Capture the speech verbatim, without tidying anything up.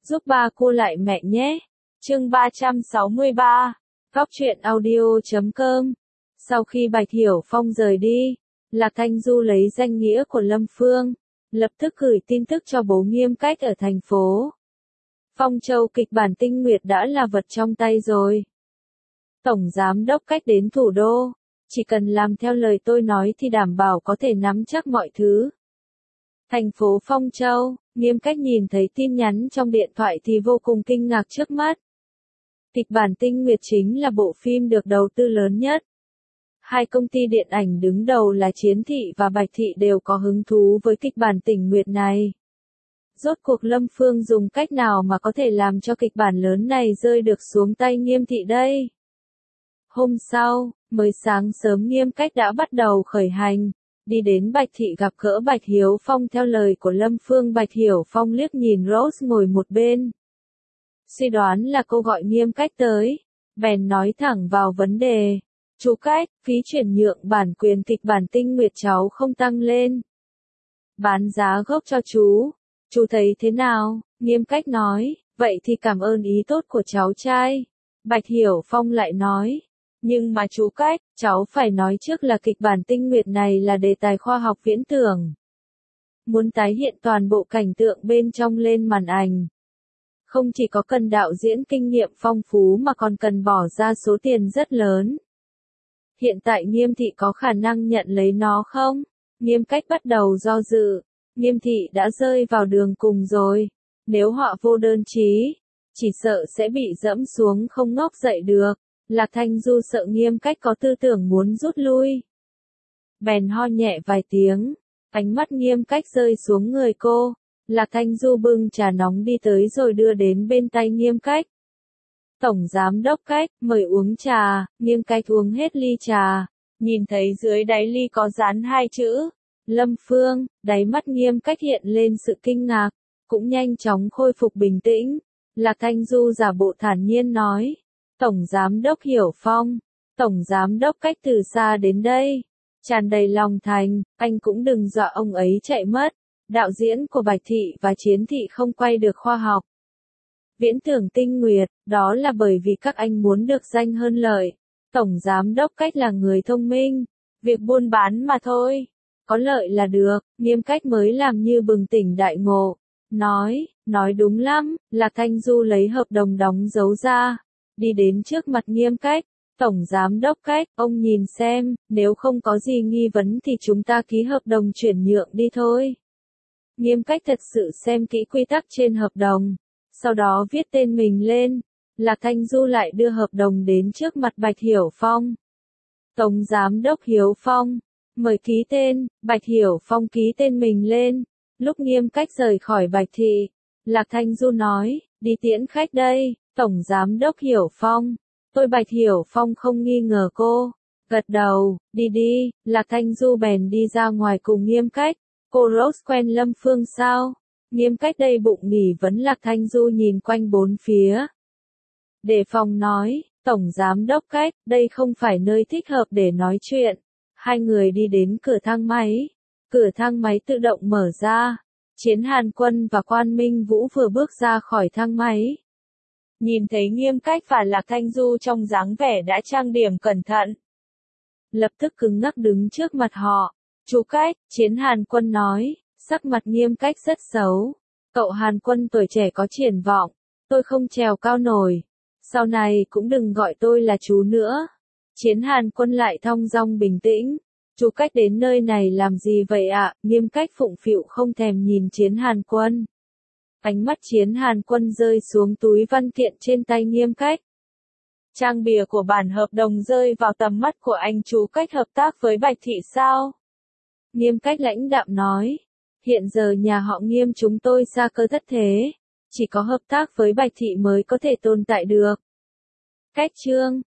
giúp ba cô lại mẹ nhé. Chương ba trăm sáu mươi ba. Góc truyện audio chấm com. Sau khi Bạch Hiểu Phong rời đi, Lạc Thanh Du lấy danh nghĩa của Lâm Phương, lập tức gửi tin tức cho bố Nghiêm Cách ở thành phố Phong Châu. Kịch bản Tinh Nguyệt đã là vật trong tay rồi. Tổng giám đốc Cách đến thủ đô, chỉ cần làm theo lời tôi nói thì đảm bảo có thể nắm chắc mọi thứ. Thành phố Phong Châu, Nghiêm Cách nhìn thấy tin nhắn trong điện thoại thì vô cùng kinh ngạc trước mắt. Kịch bản Tinh Nguyệt chính là bộ phim được đầu tư lớn nhất. Hai công ty điện ảnh đứng đầu là Chiến Thị và Bạch Thị đều có hứng thú với kịch bản Tinh Nguyệt này. Rốt cuộc Lâm Phương dùng cách nào mà có thể làm cho kịch bản lớn này rơi được xuống tay Nghiêm Thị đây? Hôm sau, mới sáng sớm Nghiêm Cách đã bắt đầu khởi hành, đi đến Bạch Thị gặp gỡ Bạch Hiểu Phong theo lời của Lâm Phương. Bạch Hiểu Phong liếc nhìn Rose ngồi một bên, suy đoán là cô gọi Nghiêm Cách tới, bèn nói thẳng vào vấn đề. Chú Cách, phí chuyển nhượng bản quyền kịch bản Tinh Nguyệt cháu không tăng lên. Bán giá gốc cho chú. Chú thấy thế nào? Nghiêm Cách nói, vậy thì cảm ơn ý tốt của cháu trai. Bạch Hiểu Phong lại nói, nhưng mà chú Cách, cháu phải nói trước là kịch bản Tinh Nguyệt này là đề tài khoa học viễn tưởng. Muốn tái hiện toàn bộ cảnh tượng bên trong lên màn ảnh. Không chỉ có cần đạo diễn kinh nghiệm phong phú mà còn cần bỏ ra số tiền rất lớn. Hiện tại Nghiêm Thị có khả năng nhận lấy nó không? Nghiêm Cách bắt đầu do dự. Nghiêm Thị đã rơi vào đường cùng rồi. Nếu họ vô đơn chí, chỉ sợ sẽ bị dẫm xuống không ngóc dậy được. Lạc Thanh Du sợ Nghiêm Cách có tư tưởng muốn rút lui. Bèn ho nhẹ vài tiếng. Ánh mắt Nghiêm Cách rơi xuống người cô. Lạc Thanh Du bưng trà nóng đi tới rồi đưa đến bên tay Nghiêm Cách. Tổng giám đốc Cách, mời uống trà. Nghiêm Cách uống hết ly trà, nhìn thấy dưới đáy ly có dán hai chữ Lâm Phương. Đáy mắt Nghiêm Cách hiện lên sự kinh ngạc, cũng nhanh chóng khôi phục bình tĩnh. Lạc Thanh Du giả bộ thản nhiên nói, Tổng giám đốc Hiểu Phong, Tổng giám đốc Cách từ xa đến đây, tràn đầy lòng thành, anh cũng đừng dọa ông ấy chạy mất. Đạo diễn của Bạch Thị và Chiến Thị không quay được khoa học viễn tưởng Tinh Nguyệt, đó là bởi vì các anh muốn được danh hơn lợi. Tổng giám đốc Cách là người thông minh, việc buôn bán mà thôi, có lợi là được. Nghiêm Cách mới làm như bừng tỉnh đại ngộ, nói, nói đúng lắm. Lạc Thanh Du lấy hợp đồng đóng dấu ra, đi đến trước mặt Nghiêm Cách. Tổng giám đốc Cách, ông nhìn xem, nếu không có gì nghi vấn thì chúng ta ký hợp đồng chuyển nhượng đi thôi. Nghiêm Cách thật sự xem kỹ quy tắc trên hợp đồng, sau đó viết tên mình lên. Lạc Thanh Du lại đưa hợp đồng đến trước mặt Bạch Hiểu Phong. Tổng giám đốc Hiếu Phong, mời ký tên. Bạch Hiểu Phong ký tên mình lên. Lúc Nghiêm Cách rời khỏi Bạch Thị, Lạc Thanh Du nói, đi tiễn khách đây. Tổng giám đốc Hiểu Phong, tôi Bạch Hiểu Phong không nghi ngờ cô, gật đầu, đi đi. Lạc Thanh Du bèn đi ra ngoài cùng Nghiêm Cách. Cô Rose quen Lâm Phương sao? Nghiêm Cách đầy bụng nghỉ vấn. Lạc Thanh Du nhìn quanh bốn phía, đề phòng nói, Tổng giám đốc Cách, đây không phải nơi thích hợp để nói chuyện. Hai người đi đến cửa thang máy, cửa thang máy tự động mở ra. Chiến Hàn Quân và Quan Minh Vũ vừa bước ra khỏi thang máy, nhìn thấy Nghiêm Cách và Lạc Thanh Du trong dáng vẻ đã trang điểm cẩn thận, lập tức cứng ngắc đứng trước mặt họ. Chú Cách, Chiến Hàn Quân nói, sắc mặt Nghiêm Cách rất xấu. Cậu Hàn Quân tuổi trẻ có triển vọng, tôi không trèo cao nổi, sau này cũng đừng gọi tôi là chú nữa. Chiến Hàn Quân lại thong dong bình tĩnh, chú Cách đến nơi này làm gì vậy ạ? Nghiêm Cách phụng phịu không thèm nhìn Chiến Hàn Quân. Ánh mắt Chiến Hàn Quân rơi xuống túi văn kiện trên tay Nghiêm Cách. Trang bìa của bản hợp đồng rơi vào tầm mắt của anh. Chú Cách hợp tác với Bạch Thị sao? Nghiêm Cách lãnh đạm nói, hiện giờ nhà họ Nghiêm chúng tôi xa cơ thất thế, chỉ có hợp tác với Bạch Thị mới có thể tồn tại được. Cách chương